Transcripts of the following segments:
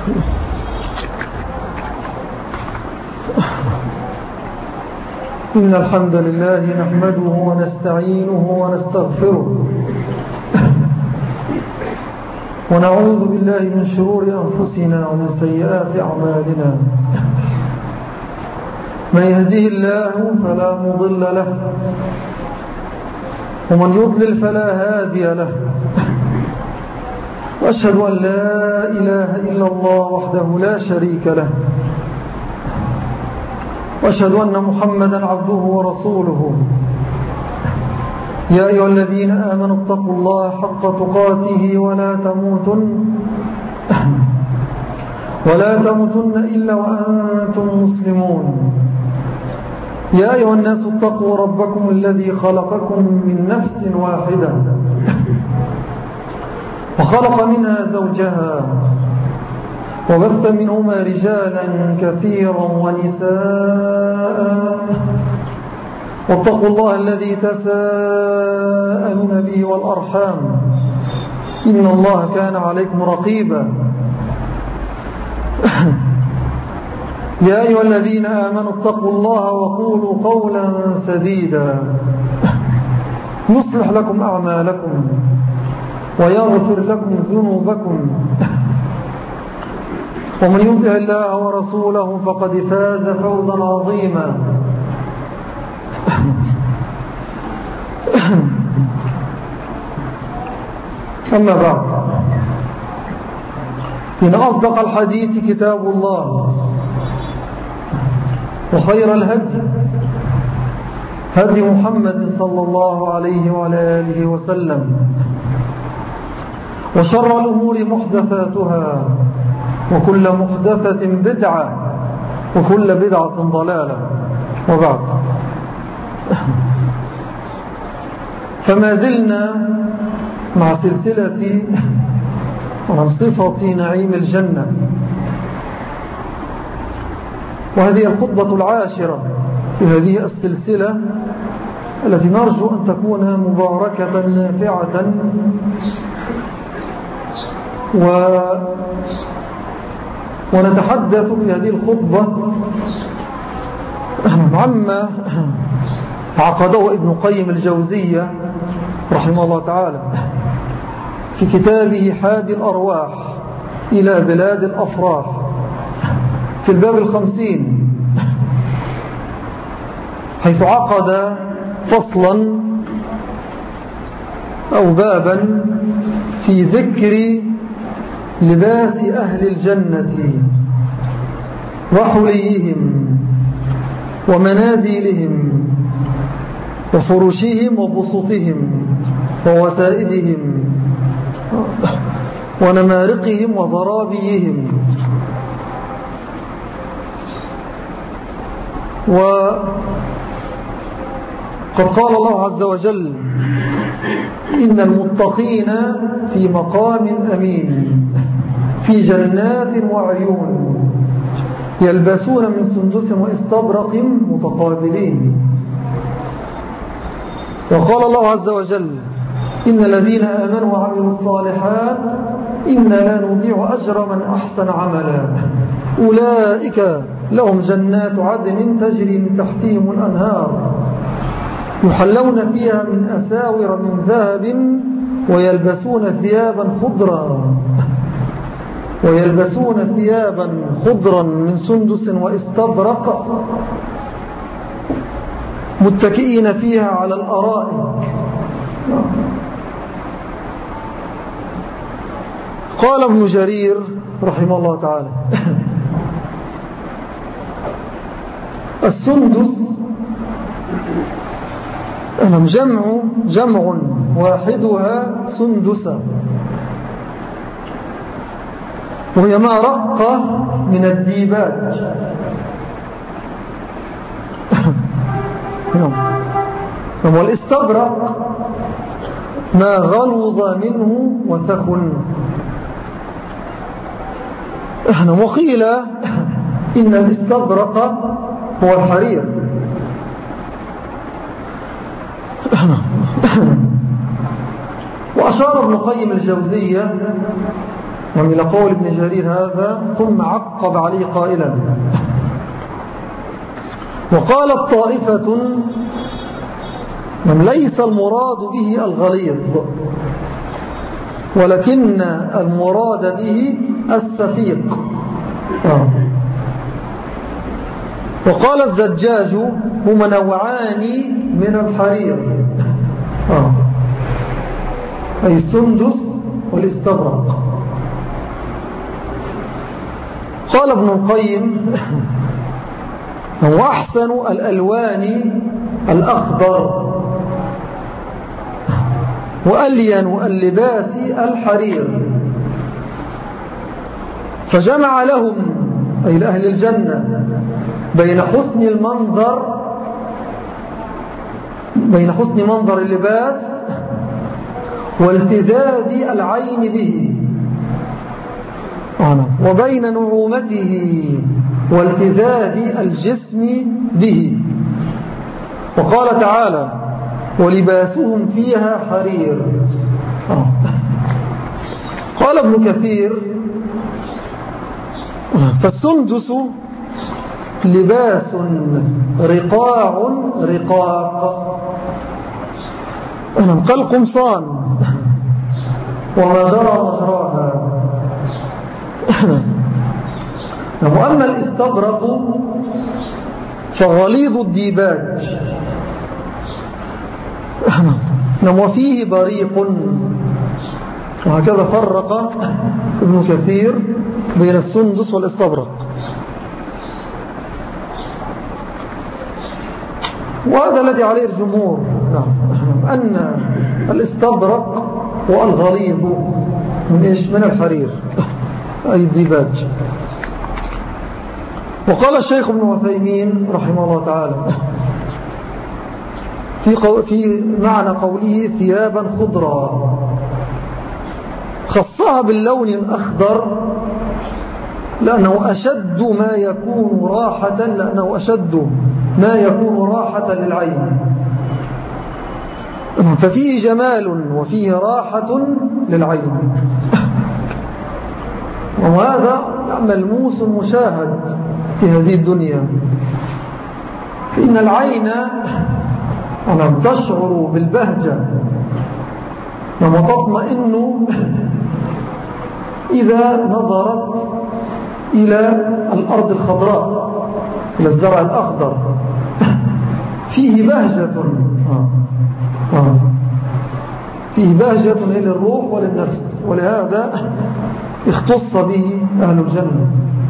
إن الحمد لله نحمده ونستعينه ونستغفره ونعوذ بالله من شرور أنفسنا ومن سيئات أعمالنا. من يهديه الله فلا مضل له ومن يضلل فلا هادي له. وأشهد أن لا إله إلا الله وحده لا شريك له، وأشهد أن محمدا عبده ورسوله. يا أيها الذين آمنوا اتقوا الله حق تقاته ولا تموتن إلا وأنتم مسلمون. يا أيها الناس اتقوا ربكم الذي خلقكم من نفس واحدة وخلق منها زوجها وبث منهما رجالا كثيرا ونساء. واتقوا الله الذي تساءلون به والأرحام إن الله كان عليكم رقيبا. يا أيها الذين آمنوا اتقوا الله وقولوا قولا سديدا يصلح لكم أعمالكم ويغفر لكم ذنوبكم، ومن يطع الله ورسوله فقد فاز فوزا عظيما. أما بعد، إن أصدق الحديث كتاب الله، وخير الهدي هدي محمد صلى الله عليه وعلى آله وسلم، وشر الأمور محدثاتها، وكل محدثة بدعة، وكل بدعة ضلالة. وبعد، فما زلنا مع سلسلة عن صفة نعيم الجنة، وهذه الخطبة العاشرة في هذه السلسلة التي نرجو أن تكون مباركة نافعة، ونتحدث في هذه الخطبة عما عقده ابن قيم الجوزية رحمه الله تعالى في كتابه حادي الأرواح إلى بلاد الأفراح في الباب 50، حيث عقد فصلا أو بابا في ذكر لباس أهل الجنة وحليهم ومناديلهم وفرشهم وبسطهم ووسائدهم ونمارقهم وضرابيهم. وقد قال الله عز وجل: إن المتقين في مقام أمين في جنات وعيون يلبسون من سندس واستبرق متقابلين. وقال الله عز وجل: إن الذين آمنوا وعملوا الصالحات إنا لا نضيع أجر من أحسن عملا أولئك لهم جنات عدن تجري من تحتهم الأنهار يحلون فيها من أساور من ذهب ويلبسون ثيابا خضرا من سندس واستبرق متكئين فيها على الأرائك. قال ابن جرير رحمه الله تعالى: السندس جمع واحدها سندسة، وهي ما رق من الديباج. والاستبرق ما غلظ منه وثخن. وقيل إن الاستبرق هو الحرير. وأشار ابن قيم الجوزية ومن قول ابن جرير هذا ثم عقب عليه قائلا: وقالت طائفة من ليس المراد به الغليظ ولكن المراد به السفيق. وقال الزجاج: هما نوعان من الحرير، أي السندس والاستبرق. قال ابن القيم: وأحسن الألوان الأخضر وألين اللباس الحرير. فجمع لهم أي لأهل الجنة بين حسن منظر اللباس والتذاذ العين به، وبين نعومته والتذاذ الجسم به. وقال تعالى: ولباسهم فيها حرير. قال ابن كثير: فالسندس لباس رقاع رقاق كالقمصان وما جرى مجراها. وأما الاستبرق فغليظ الديباج وفيه بريق. وهكذا فرق ابن كثير بين السندس والاستبرق. وهذا الذي عليه الجمهور، أن الاستبرق والغليظ من الحرير أي الديباج. وقال الشيخ ابن عثيمين رحمه الله تعالى في معنى قوله ثيابا خضرا، خصها باللون الأخضر لأنه أشد ما يكون راحة للعين، ففيه جمال وفيه راحة للعين. وهذا ملموس مشاهد في هذه الدنيا، فإن العين تشعر بالبهجة وتطمئن إذا نظرت إلى الأرض الخضراء، إلى الزرع الأخضر، فيه بهجة للروح وللنفس، ولهذا اختص به أهل الجنة.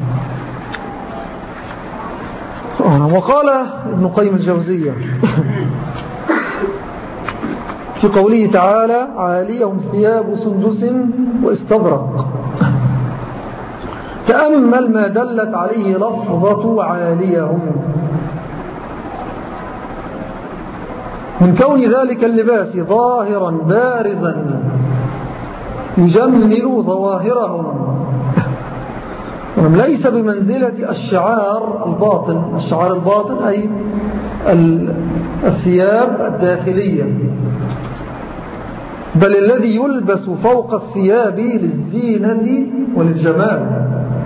وقال ابن قيم الجوزية في قوله تعالى: عاليهم ثياب سندس واستبرق، تأمل ما دلت عليه لفظة عاليهم من كون ذلك اللباس ظاهرا بارزا يجمل ظواهرهم، ليس بمنزلة الشعار الباطن أي الثياب الداخلية، بل الذي يلبس فوق الثياب للزينة وللجمال.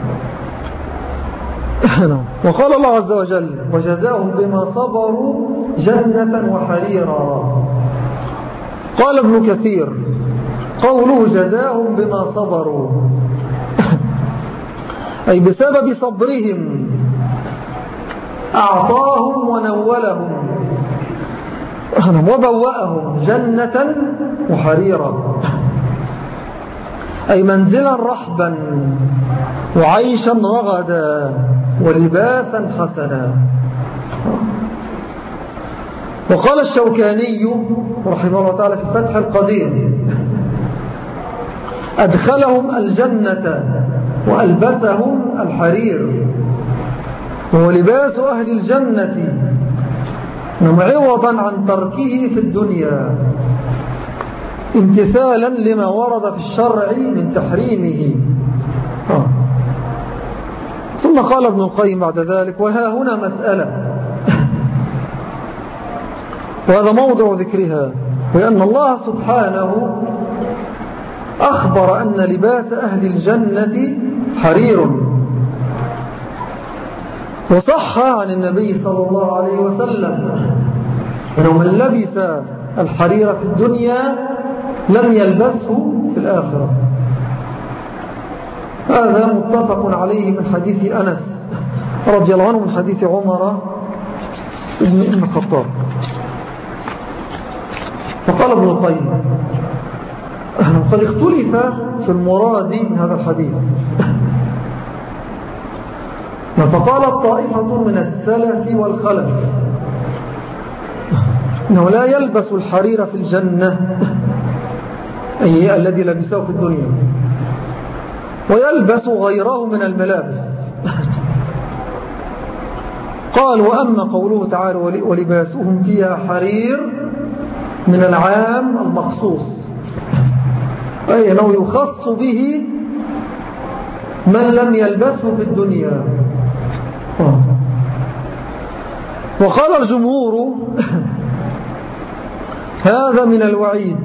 وقال الله عز وجل: وجزاهم بما صبروا جنة وحريرا. قال ابن كثير: قوله جزاهم بما صبروا أي بسبب صبرهم أعطاهم ونولهم وبوأهم جنة وحريرا، أي منزلا رحبا وعيشا رغدا ولباسا حسنا. وقال الشوكاني رحمه الله تعالى في فتح القدير: أدخلهم الجنة وألبسهم الحرير، وهو لباس أهل الجنة عوضا عن تركه في الدنيا امتثالا لما ورد في الشرع من تحريمه. ثم قال ابن القيم بعد ذلك: وها هنا مسألة، وهذا موضع ذكرها، وأن الله سبحانه أخبر أن لباس أهل الجنة حرير. وصح عن النبي صلى الله عليه وسلم أنه من لبس الحرير في الدنيا لم يلبسه في الآخرة. هذا متفق عليه من حديث أنس رضي الله عنه من حديث عمر بن الخطاب. فقال ابن القيم قد اختلف في المراد من هذا الحديث، فقال طائفة من السلف والخلف إنه لا يلبس الحرير في الجنة، أي الذي لبسه في الدنيا، ويلبس غيره من الملابس. قال وأما قوله تعالى ولباسهم فيها حرير من العام المخصوص، أي أنه يخص به من لم يلبسه في الدنيا. وقال الجمهور هذا من الوعيد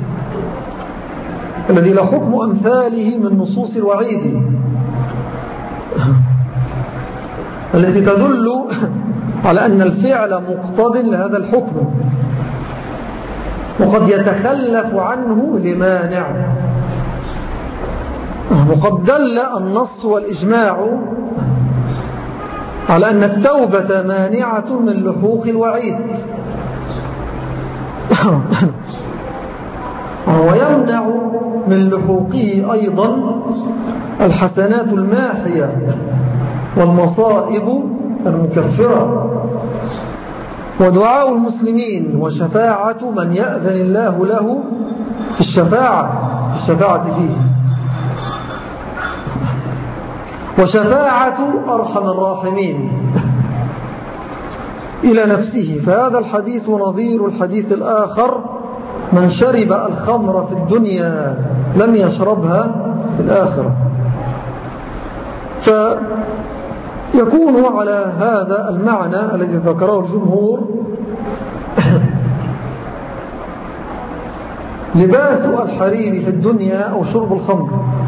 الذي لا حكم أمثاله من نصوص الوعيد التي تدل على أن الفعل مقتض لهذا الحكم، وقد يتخلف عنه لمانع. وقد دل النص والإجماع على أن التوبة مانعة من لحوق الوعيد، ويمنع من لحوقه أيضا الحسنات الماحية والمصائب المكفرة، ودعاء المسلمين، وشفاعة من يأذن الله له في الشفاعة فيه، وشفاعة أرحم الراحمين إلى نفسه. فهذا الحديث نظير الحديث الآخر من شرب الخمر في الدنيا لم يشربها في الآخرة. فيكون على هذا المعنى الذي ذكره الجمهور لباس الحرير في الدنيا أو شرب الخمر،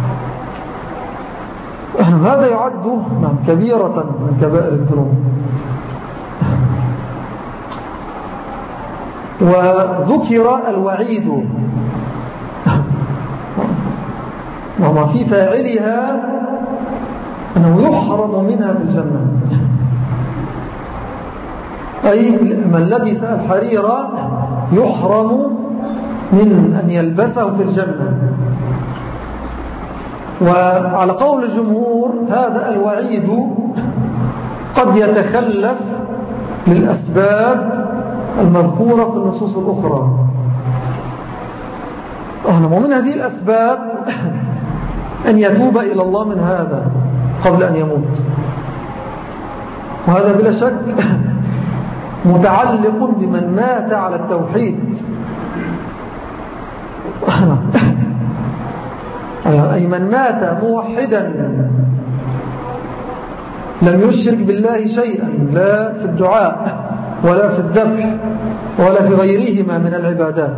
هذا يعد كبيرة من كبائر الذنوب. وذكر الوعيد وما في فاعلها أنه يحرم منها في الجنة، أي من لبس الحرير يحرم من أن يلبسه في الجنة. وعلى قول الجمهور هذا الوعيد قد يتخلف للأسباب المذكورة في النصوص الأخرى، ومن هذه الأسباب أن يتوب إلى الله من هذا قبل أن يموت، وهذا بلا شك متعلق بمن مات على التوحيد، أي من مات موحدا لم يشرك بالله شيئا، لا في الدعاء ولا في الذبح ولا في غيرهما من العبادات.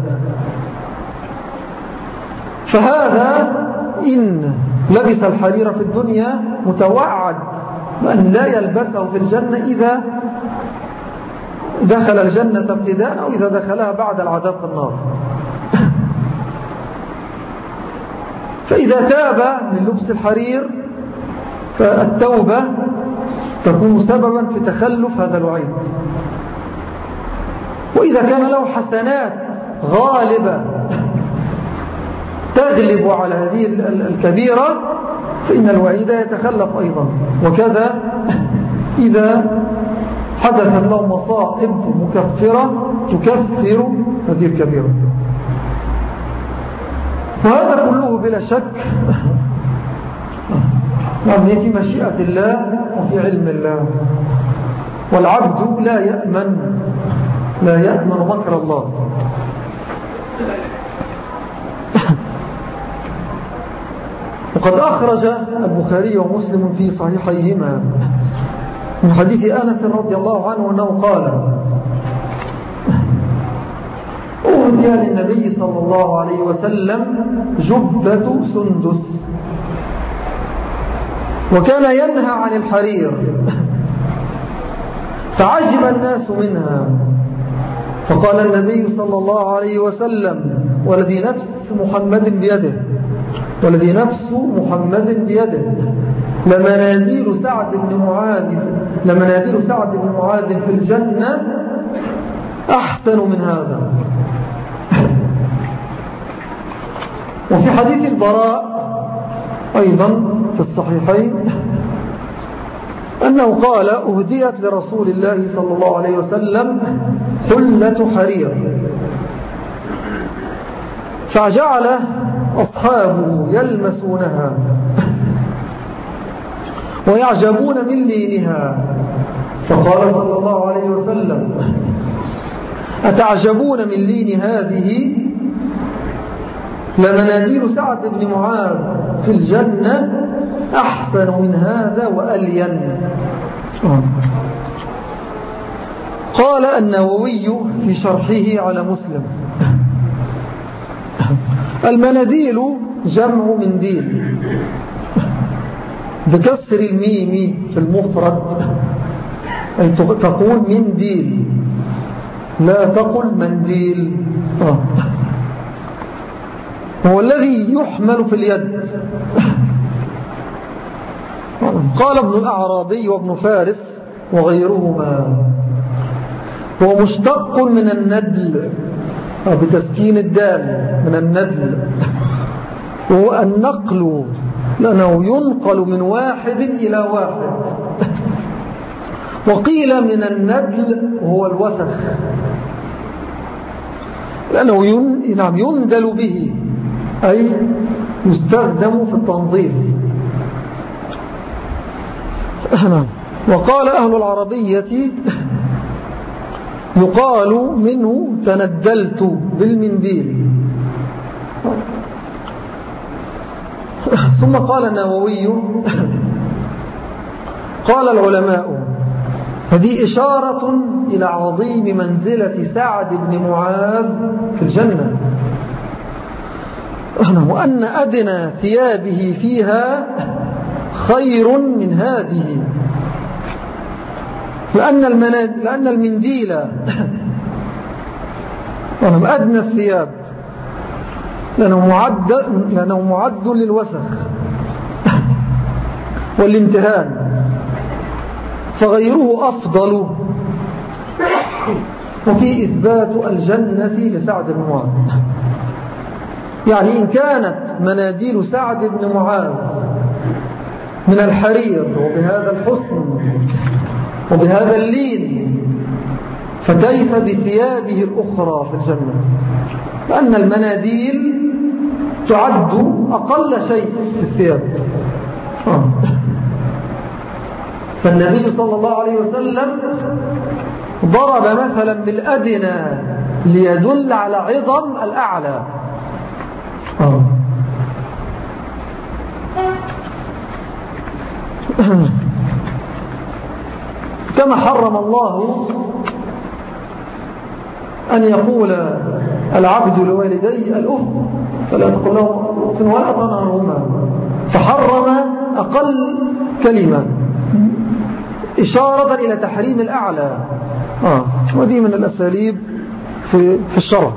فهذا إن لبس الحرير في الدنيا متوعد بأن لا يلبسه في الجنة إذا دخل الجنة ابتداء أو إذا دخلها بعد العذاب في النار. فإذا تاب من لبس الحرير فالتوبة تكون سببا في تخلف هذا الوعيد. وإذا كان له حسنات غالبة تغلب على هذه الكبيرة فإن الوعيد يتخلف أيضا. وكذا إذا حدثت له مصائب مكفرة تكفر هذه الكبيرة. وهذا كله بلا شك في مشيئة الله وفي علم الله، والعبد لا يأمن مكر الله. وقد أخرج البخاري ومسلم في صحيحيهما من حديث أنس رضي الله عنه أنه قال أهدي للنبي صلى الله عليه وسلم جبة سندس، وكان ينهى عن الحرير، فعجب الناس منها، فقال النبي صلى الله عليه وسلم: والذي نفس محمد بيده لمناديل سعد بن معاذ في الجنة أحسن من هذا. وفي حديث البراء أيضا في الصحيحين أنه قال: أهديت لرسول الله صلى الله عليه وسلم حلة حرير، فجعل أصحابه يلمسونها ويعجبون من لينها، فقال صلى الله عليه وسلم: أتعجبون من لين هذه؟ لمناديل سعد بن معاذ في الجنة أحسن من هذا وألين. قال النووي في شرحه على مسلم: المناديل جمع منديل بكسر الميم في المفرد، أي تقول منديل لا تقل منديل. هو الذي يحمل في اليد. قال ابن الأعرابي وابن فارس وغيرهما: هو مشتق من الندل بتسكين الدال، من الندل، وهو النقل، لأنه ينقل من واحد إلى واحد. وقيل من الندل هو الوسخ، لأنه يندل به، أي يستخدم في التنظيف. وقال أهل العربية: يقال منه تندلت بالمنديل. ثم قال النووي: قال العلماء: هذه إشارة إلى عظيم منزلة سعد بن معاذ في الجنة، وأن أدنى ثيابه فيها خير من هذه، لأن المنديل أدنى الثياب، لأنه معد للوسخ والامتهان، فغيره أفضل. وفي إثبات الجنة لسعد بن معاذ، يعني إن كانت مناديل سعد بن معاذ من الحرير وبهذا الحسن وبهذا اللين، فكيف بثيابه الأخرى في الجنة؟ لأن المناديل تعد أقل شيء في الثياب. فالنبي صلى الله عليه وسلم ضرب مثلا بالأدنى ليدل على عظم الأعلى. كما حرم الله أن يقول العبد لوالديه الأف فلا تقل لهم أف ولا تنهرهما، فحرم أقل كلمة إشارة إلى تحريم الأعلى. ودي من الأساليب في الشرع.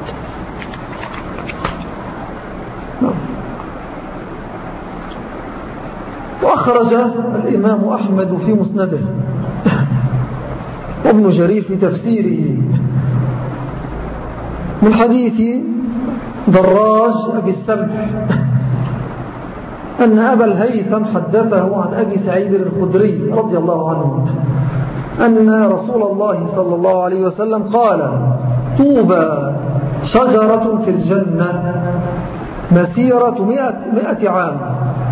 وأخرج الإمام أحمد في مسنده وابن جرير في تفسيره من حديث دراج أبي السمح أن أبا الهيثم حدثه عن أبي سعيد الخدري رضي الله عنه أن رسول الله صلى الله عليه وسلم قال: طوبى شجرة في الجنة مسيرة 100 عام،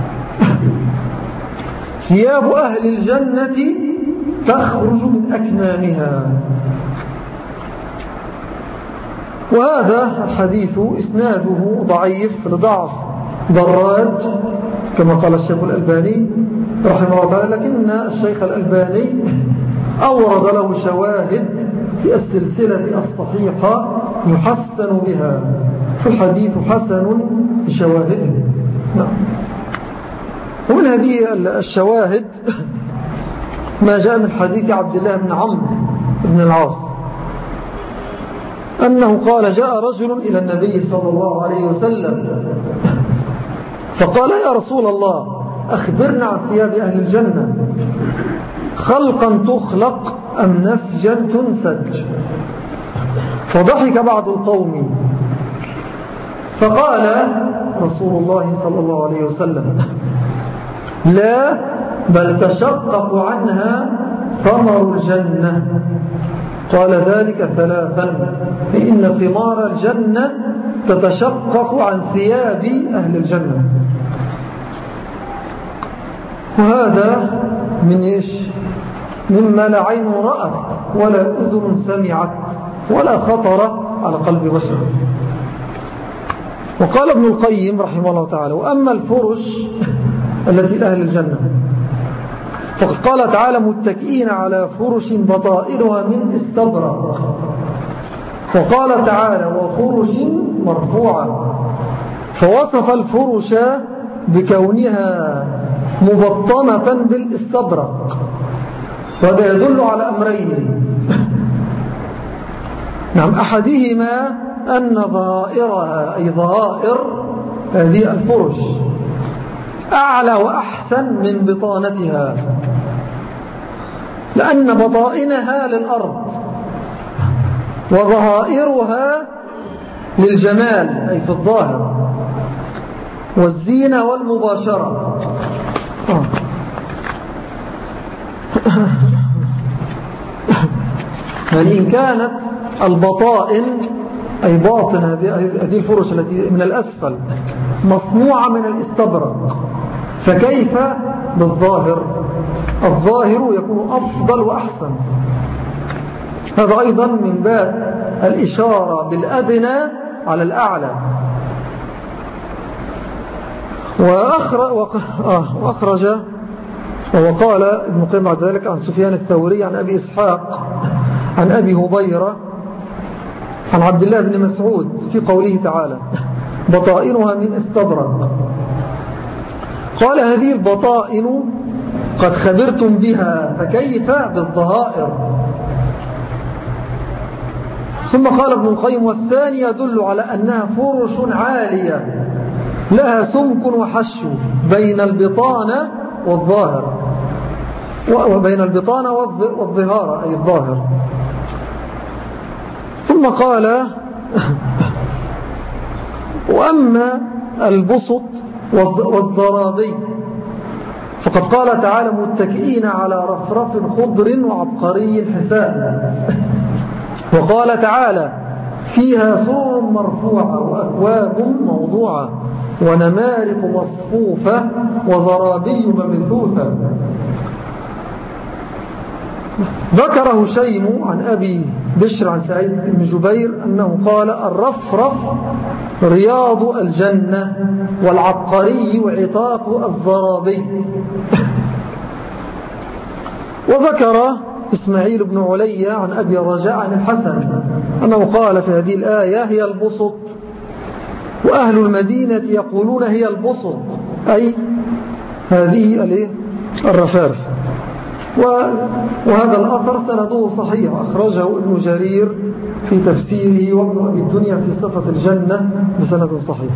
ثياب أهل الجنة تخرج من أكمامها. وهذا الحديث إسناده ضعيف لضعف دراج كما قال الشيخ الألباني رحمه الله تعالى، لكن الشيخ الألباني أورد له شواهد في السلسلة الصحيحة يحسن بها، فالحديث حسن بشواهده. نعم. ومن هذه الشواهد ما جاء من حديث عبد الله بن عمرو بن العاص أنه قال: جاء رجل إلى النبي صلى الله عليه وسلم فقال: يا رسول الله، أخبرنا عن ثياب أهل الجنة، خلقا تخلق أم نسجا تنسج؟ فضحك بعض القوم، فقال رسول الله صلى الله عليه وسلم: لا، بل تشقق عنها ثمر الجنة. قال: ذلك ثلاثا، فإن ثمار الجنة تتشقق عن ثياب أهل الجنة. وهذا من إيش؟ مما لا عين رأت ولا أذن سمعت ولا خطر على قلب بشر. وقال ابن القيم رحمه الله تعالى: وأما الفرش التي لأهل الجنة فقد قال تعالى: متكئين على فرش بطائنها من استبرق. وقال تعالى: وفرش مرفوعة، فوصف الفرش بكونها مبطنة بالاستبرق، وهذا يدل على أمرين. نعم، أحدهما أن ظاهرها أي ظاهر هذه الفرش أعلى وأحسن من بطانتها، لأن بطائنها للأرض وظهائرها للجمال أي في الظاهر والزينة والمباشرة. يعني إن كانت البطائن أي باطن هذه الفرش التي من الأسفل مصنوعة من الاستبرق، فكيف بالظاهر؟ الظاهر يكون أفضل وأحسن. هذا أيضا من باب الإشارة بالأدنى على الأعلى. وأخرج وقال ابن قيم بعد ذلك عن سفيان الثوري عن أبي إسحاق عن أبي هبيرة عن عبد الله بن مسعود في قوله تعالى: بطائنها من استبرق. قال: هذه البطائن قد خبرتم بها، فكيف بالظهائر؟ ثم قال ابن القيم: والثاني يدل على أنها فرش عالية لها سمك وحشو بين البطانة والظاهر، وبين البطانة والظهار أي الظاهر. ثم قال: وأما البسط والزرابي فقد قال تعالى: متكئين على رفرف خضر وعبقري حسان. وقال تعالى: فيها سرر مرفوعة وأكواب موضوعة ونمارق مصفوفة وزرابي مبثوثة. ذكر هشيم عن أبي بشر عن سعيد بن جبير أنه قال: الرفرف رياض الجنة والعبقري عطاق الزرابي. وذكر إسماعيل بن علي عن أبي الرجاء عن الحسن أنه قال في هذه الآية: هي البسط، وأهل المدينة يقولون هي البسط، أي هذه الرفارف. وهذا الأثر سنده صحيح، أخرجه ابن جرير في تفسيره وابن أبي الدنيا في صفة الجنة بسند صحيح.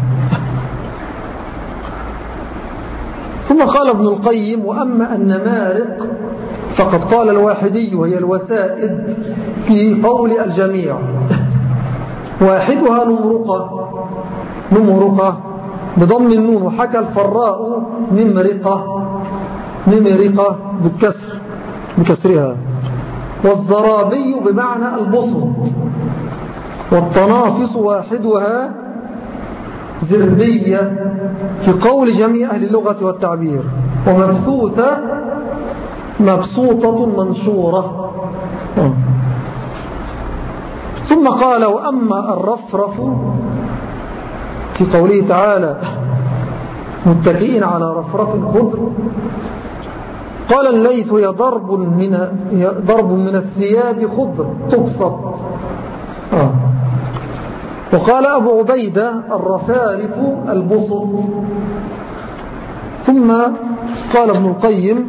ثم قال ابن القيم: وأما النمارق فقد قال الواحدي وهي الوسائد في قول الجميع، واحدها نمرقة بضم النون، وحكى الفراء نمرقة بكسرها، والزرابي بمعنى البسط، والتنافس واحدها زربية في قول جميع أهل اللغة والتعبير، ومبثوثة مبسوطة منشورة. ثم قال: وأما الرفرف في قوله تعالى: متكئين على رفرف خضر، قال الليث: هي ضرب من الثياب خضر تبسط. وقال أبو عبيدة الرفارف البسط. ثم قال ابن القيم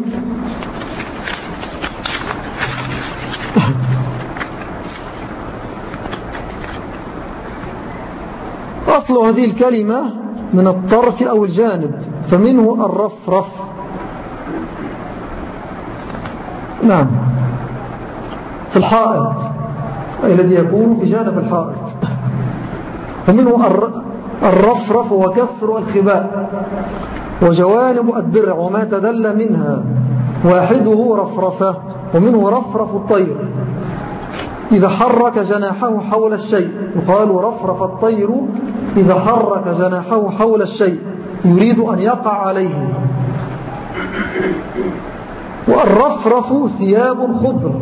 أصل هذه الكلمة من الطرف أو الجانب، فمنه الرفرف. نعم، في الحائط، أي الذي يكون في جانب الحائط. ومنه الرفرف وكسر الخباء وجوانب الدرع وما تدل منها، واحده رفرفة. ومنه رفرف الطير إذا حرك جناحه حول الشيء، يقال رفرف الطير إذا حرك جناحه حول الشيء يريد أن يقع عليه. والرفرف ثياب خضر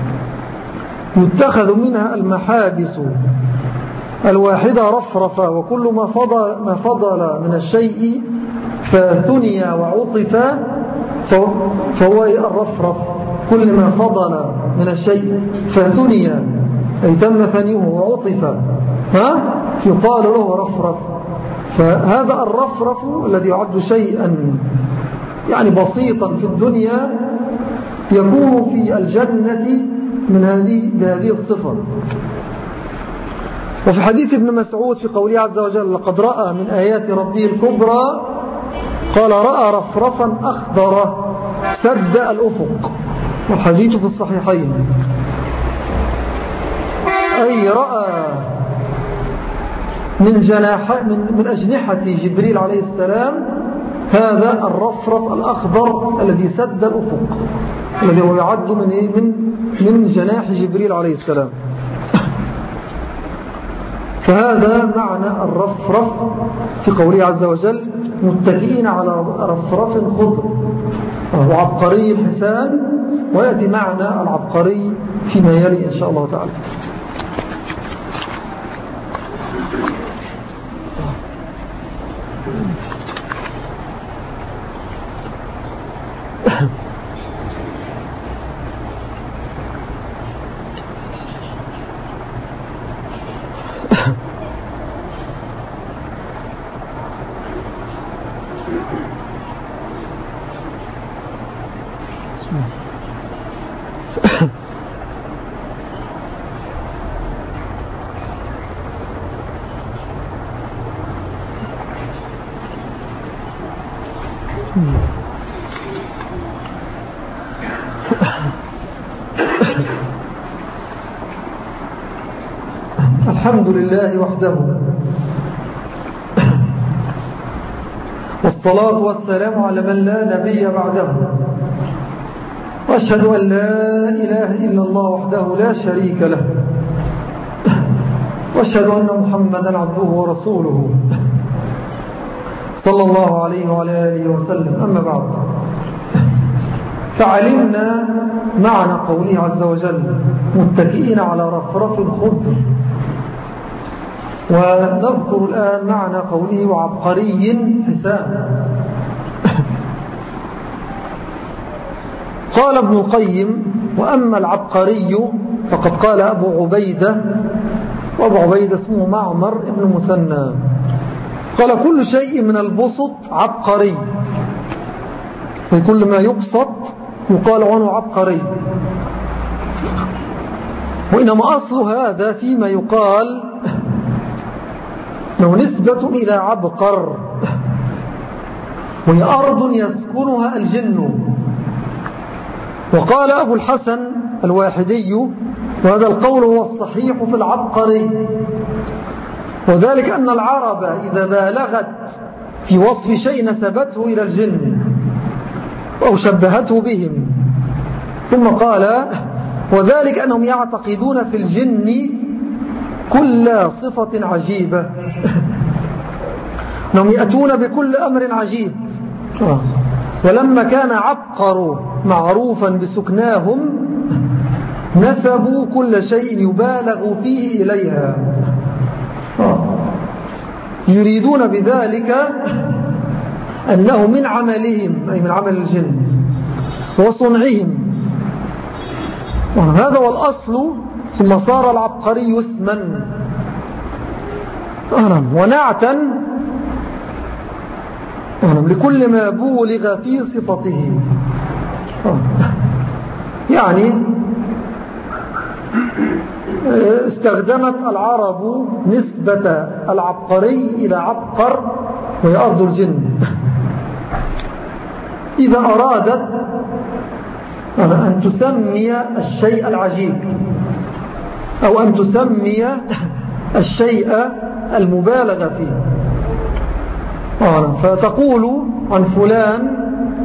يتخذ منها المحابس، الواحدة رفرفة، وكل ما فضل من الشيء فثني وعطف فهو الرفرف. كل ما فضل من الشيء فثني أي تم ثنيه وعطف يقال له رفرف. فهذا الرفرف الذي يعد شيئا يعني بسيطا في الدنيا يكون في الجنة بهذه الصفة. وفي حديث ابن مسعود في قوله عز وجل لقد رأى من آيات ربه الكبرى، قال رأى رفرفا أخضر سد الأفق، والحديث في الصحيحين. أي رأى من أجنحة جبريل عليه السلام هذا الرفرف الأخضر الذي سد الأفق، الذي هو يعد من جناح جبريل عليه السلام. فهذا معنى الرفرف في قوله عز وجل متكئين على رفرف خضر وعبقري الحسان. ويأتي معنى العبقري فيما يلي إن شاء الله تعالى. الحمد لله وحده، والصلاة والسلام على من لا نبي بعده، وأشهد أن لا إله إلا الله وحده لا شريك له، وأشهد أن محمدا عبده ورسوله صلى الله عليه وعلى آله وسلم. أما بعد، فعلمنا معنى قوله عز وجل متكئين على رفرف خضر، ونذكر الآن معنى قوله وعبقري حسان. قال ابن القيم وأما العبقري فقد قال أبو عبيدة، وأبو عبيدة اسمه معمر ابن مثنى، قال كل شيء من البسط عبقري، كل ما يبسط يقال عنه عبقري. وإنما أصل هذا فيما يقال له نسبة إلى عبقر، وهي أرض يسكنها الجن. وقال أبو الحسن الواحدي وهذا القول هو الصحيح في العبقري، وذلك أن العرب إذا بالغت في وصف شيء نسبته إلى الجن أو شبهته بهم. ثم قال وذلك أنهم يعتقدون في الجن كل صفة عجيبة، أنهم يأتون بكل أمر عجيب. ولما كان عبقر معروفا بسكناهم نسبوا كل شيء يبالغ فيه إليها، يريدون بذلك أنه من عملهم، أي من عمل الجن وصنعهم. هذا هو الأصل. ثم صار العبقري اسما، ونعتا لكل ما بولغ في صفته. يعني استخدمت العرب نسبة العبقري إلى عبقر وهي أرض الجن إذا أرادت أن تسمي الشيء العجيب أو أن تسمي الشيء المبالغ فيه. فتقول عن فلان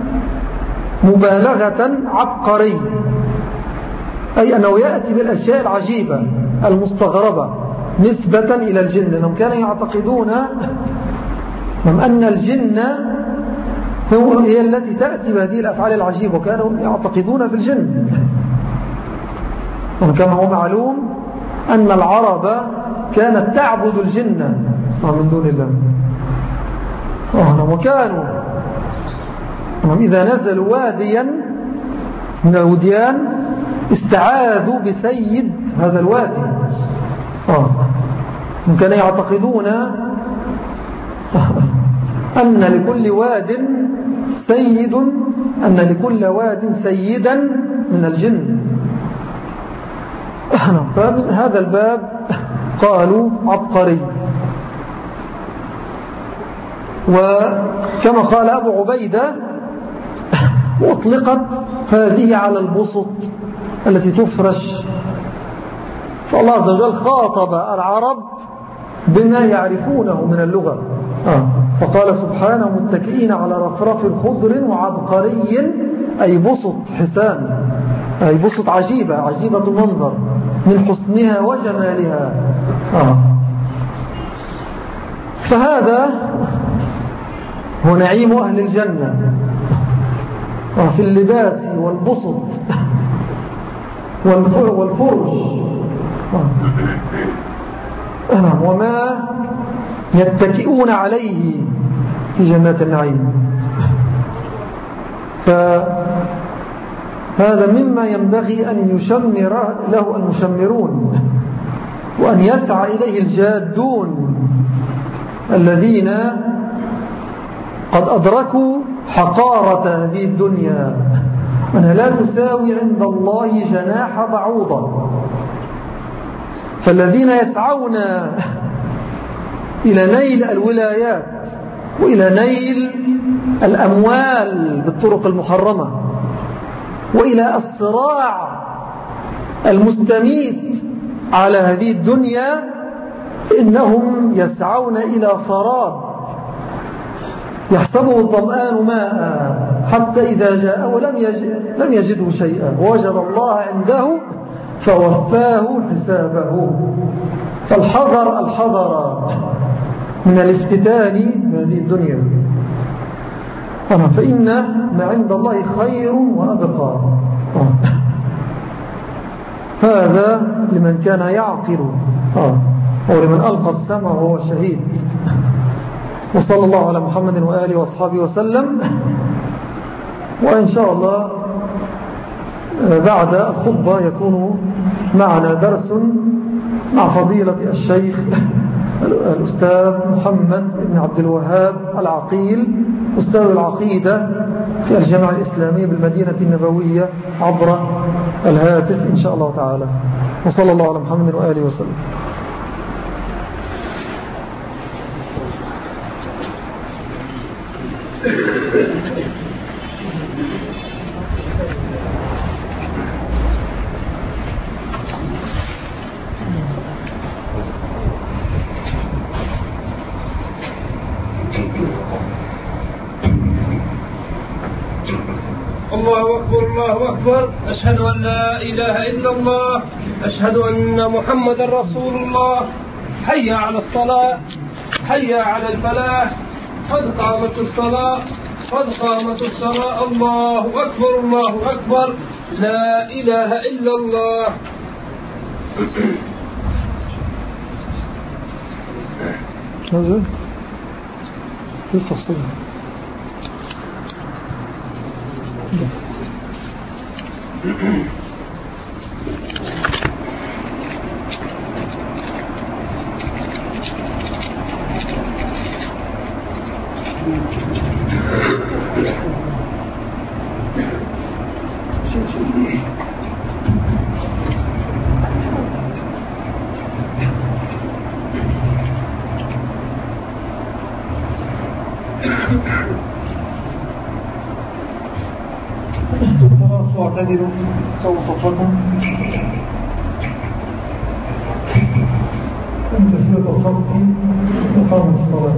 مبالغة عبقري، أي أنه يأتي بالأشياء العجيبة المستغربة نسبة إلى الجن، لأنهم كانوا يعتقدون أن الجن هي التي تأتي بهذه الأفعال العجيبة، وكانوا يعتقدون في الجن. وكما هو معلوم أن العرب كانت تعبد الجن من دون الله. وكانوا إذا نزلوا واديا من الوديان استعاذوا بسيد هذا الوادي. كانوا يعتقدون أن لكل واد سيد، أن لكل واد سيدا من الجن. فمن هذا الباب قالوا عبقري. وكما قال أبو عبيدة أطلقت هذه على البسط التي تفرش، فالله عز وجل خاطب العرب بما يعرفونه من اللغة. فقال سبحانه متكئين على رفرف خضر وعبقري، أي بسط حسان، أي بسط عجيبة المنظر من حسنها وجمالها. فهذا هو نعيم أهل الجنة في اللباس والبسط والفرش وما يتكئون عليه في جنات النعيم. فهذا مما ينبغي أن يشمر له المشمرون، وأن يسعى إليه الجادون الذين قد أدركوا حقارة هذه الدنيا، أنها لا تساوي عند الله جناح بعوضة. فالذين يسعون إلى نيل الولايات وإلى نيل الأموال بالطرق المحرمة وإلى الصراع المستميت على هذه الدنيا، إنهم يسعون إلى سراب يحسبه الظمآن ماء حتى إذا جاءه لم يجده شيئا ووجد الله عنده فوفاه حسابه. فالحذر من الافتتان بهذه الدنيا، فإن ما عند الله خير وأبقى. هذا لمن كان يعقل أو لمن ألقى السمع وهو شهيد. وصلى الله على محمد وآله وأصحابه وسلم. وإن شاء الله بعد الخطبة يكون معنا درس مع فضيلة الشيخ الأستاذ محمد بن عبد الوهاب العقيل، أستاذ العقيدة في الجامعة الإسلامية بالمدينة النبوية عبر الهاتف إن شاء الله تعالى. وصلى الله على محمد وآله وسلم. الله أكبر الله أكبر، أشهد أن لا إله إلا الله، أشهد أن محمد رسول الله. حي على الصلاة، حي على الفلاح، قد قامت الصلاة، قد قامت الصلاة. الله أكبر الله أكبر، لا إله إلا الله. هذا التفصيل. خلاص واعتدلوا سووا صفكم من تسوية الصف وقام الصلاة.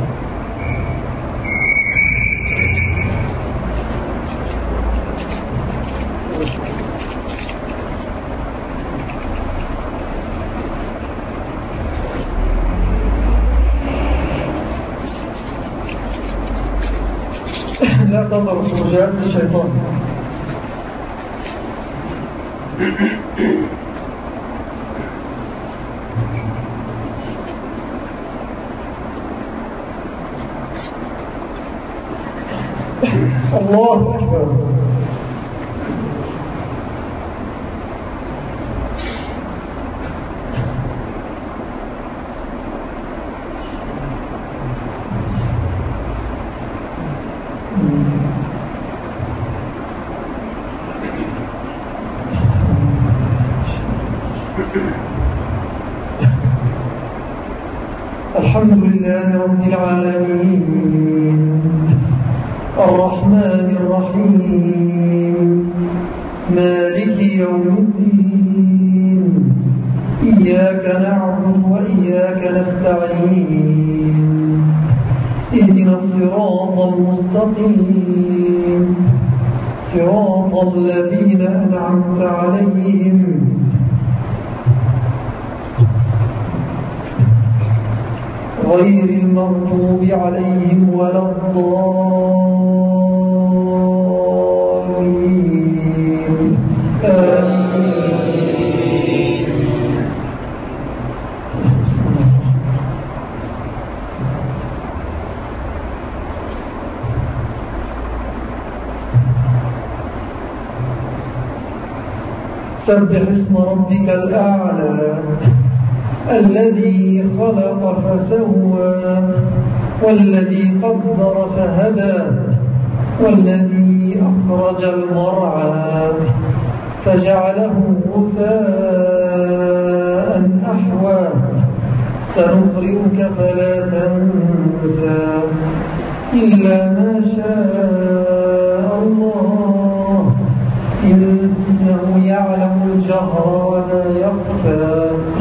لا تضرب رجال الشيطان. الله أكبر. الحمد لله رب العالمين الرحمن الرحيم مالك يوم الدين إياك نعبد وإياك نستعين اهدنا الصراط المستقيم صراط الذين أنعمت عليهم غير المغضوب عليهم ولا الضالين آمين. سبح اسم ربك الأعلى الذي خلق فسوى والذي قدر فهدى والذي أخرج المرعى فجعله غثاء أحوى سنقرئك فلا تنسى إلا ما شاء الله إنه يعلم الجهر وما يخفى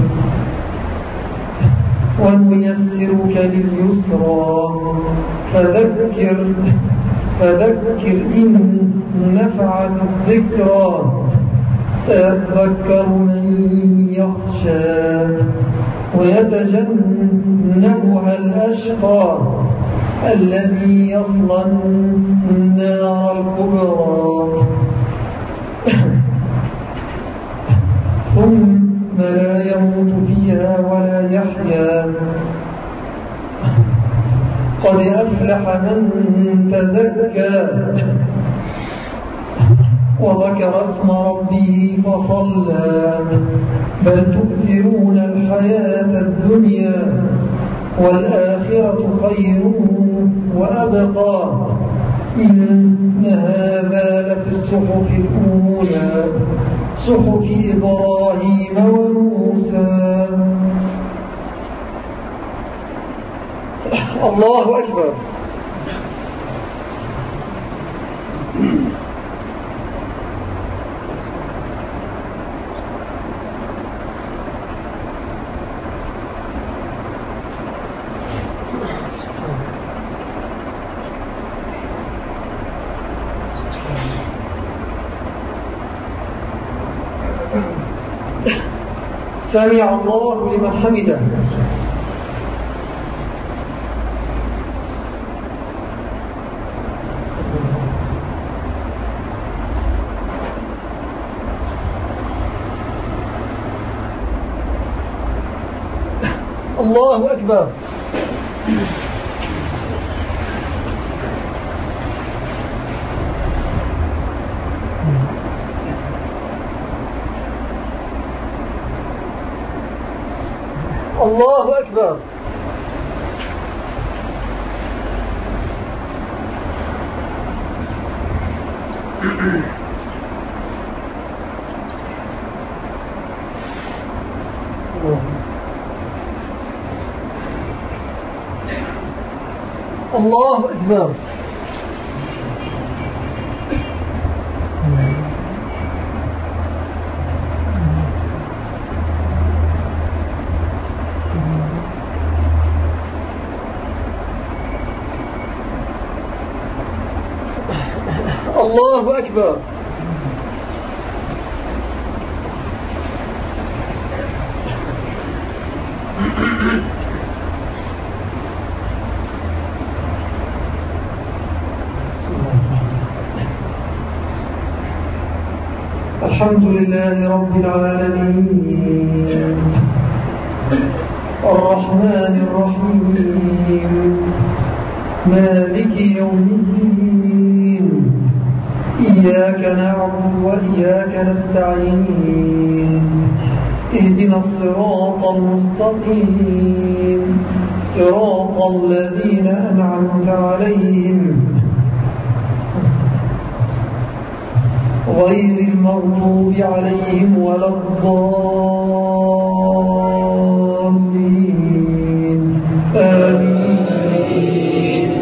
ونيسرك لليسرى فذكر إن نفعت الذكرى سيذكر من يخشى ويتجنبها الأشقى الذي يصلى النار الكبرى ثم لا يموت فيها ولا يحيا قد أفلح من تزكى وذكر اسم ربه فصلى بل تؤثرون الحياة الدنيا والآخرة خير وأبقى إن هذا لفي الصحف الأولى صحف إبراهيم وموسى. الله أكبر. سمع الله لمن حمده. الله أكبر. الله أكبر. الله أكبر. الله أكبر. الحمد لله رب العالمين الرحمن الرحيم مالك يوم الدين إياك نعبد وإياك نستعين اهدنا الصراط المستقيم صراط الذين أنعمت عليهم غير المغضوب عليهم ولا الضالين آمين.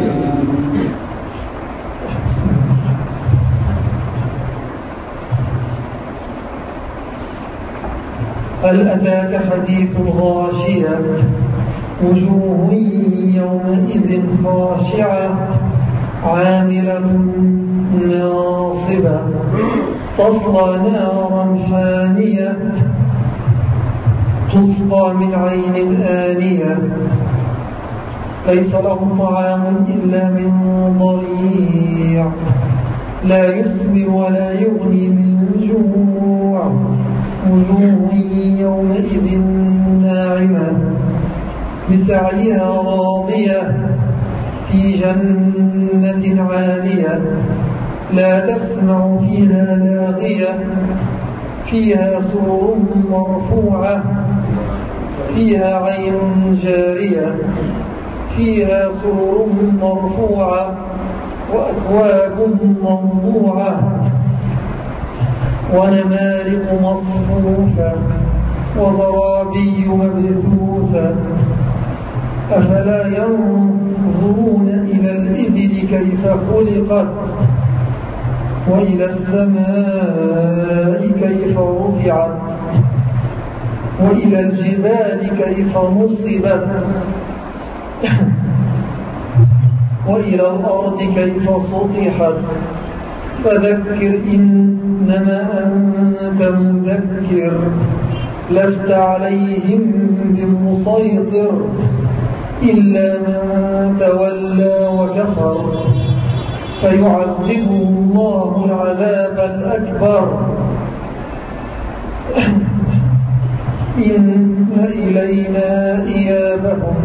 هل أتاك حديث الغاشية وجوه يومئذ خاشعة عاملة ناصبة تصلى نارا حامية تسقى من عين آنية ليس لهم طعام إلا من ضريع لا يسمن ولا يغني من جوع وجوه يومئذ ناعمة لسعيها راضية في جنة عالية لا تسمع فيها لاغية فيها سرر مرفوعة فيها عين جارية فيها سرر مرفوعة وأكواب موضوعة ونمارق مصفوفة وزرابي مبثوثة أفلا ينظرون إلى الإبل كيف خلقت وإلى السماء كيف رفعت وإلى الجبال كيف نصبت وإلى الأرض كيف سطحت فذكر إنما أنت مذكر لست عليهم بمسيطر إلا من تولى وكفر فيعذبه الله العذاب الأكبر إن إلينا إيابهم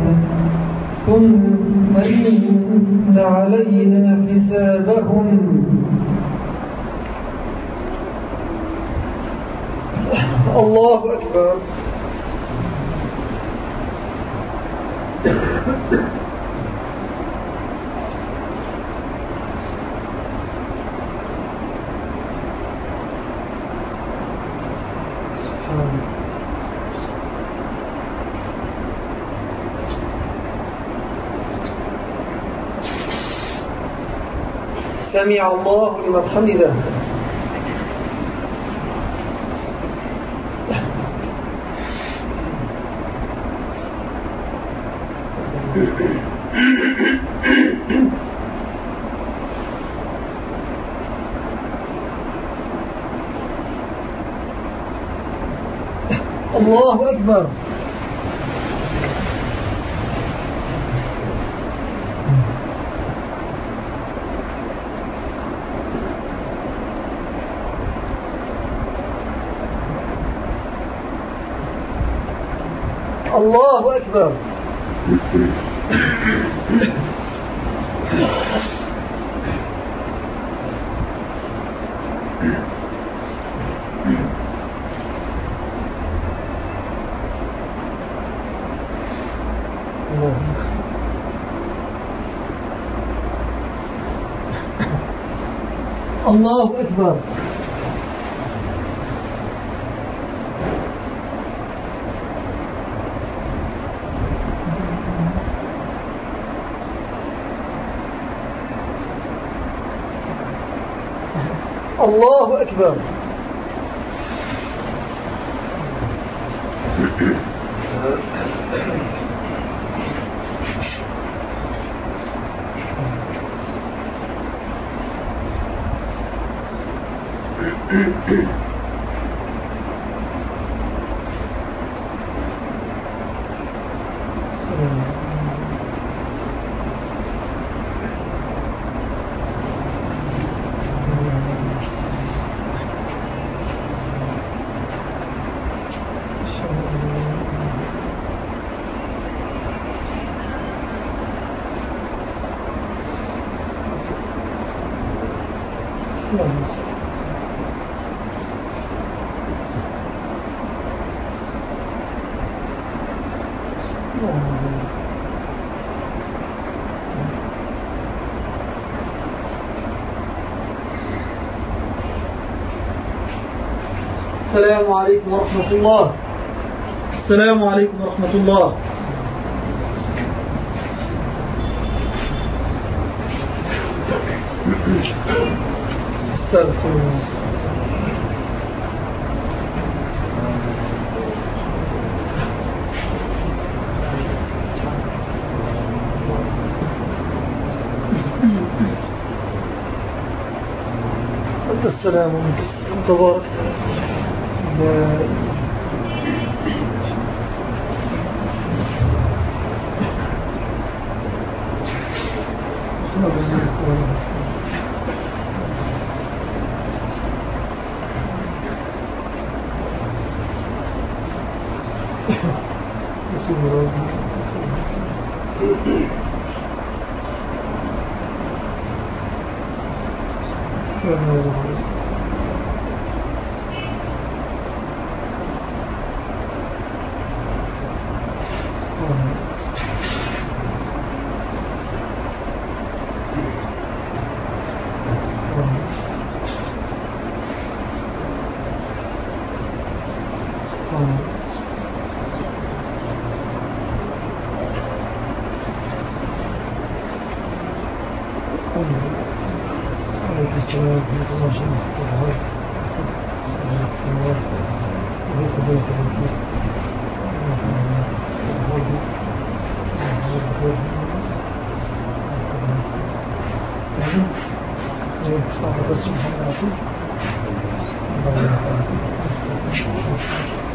ثم إن علينا حسابهم الله أكبر. سمع الله لمن حمده. الله أكبر. الله أكبر. الله أكبر. الله أكبر. السلام عليكم ورحمة الله. السلام عليكم ورحمة الله. استغفر الله. أنت السلام عليكم تبارك الله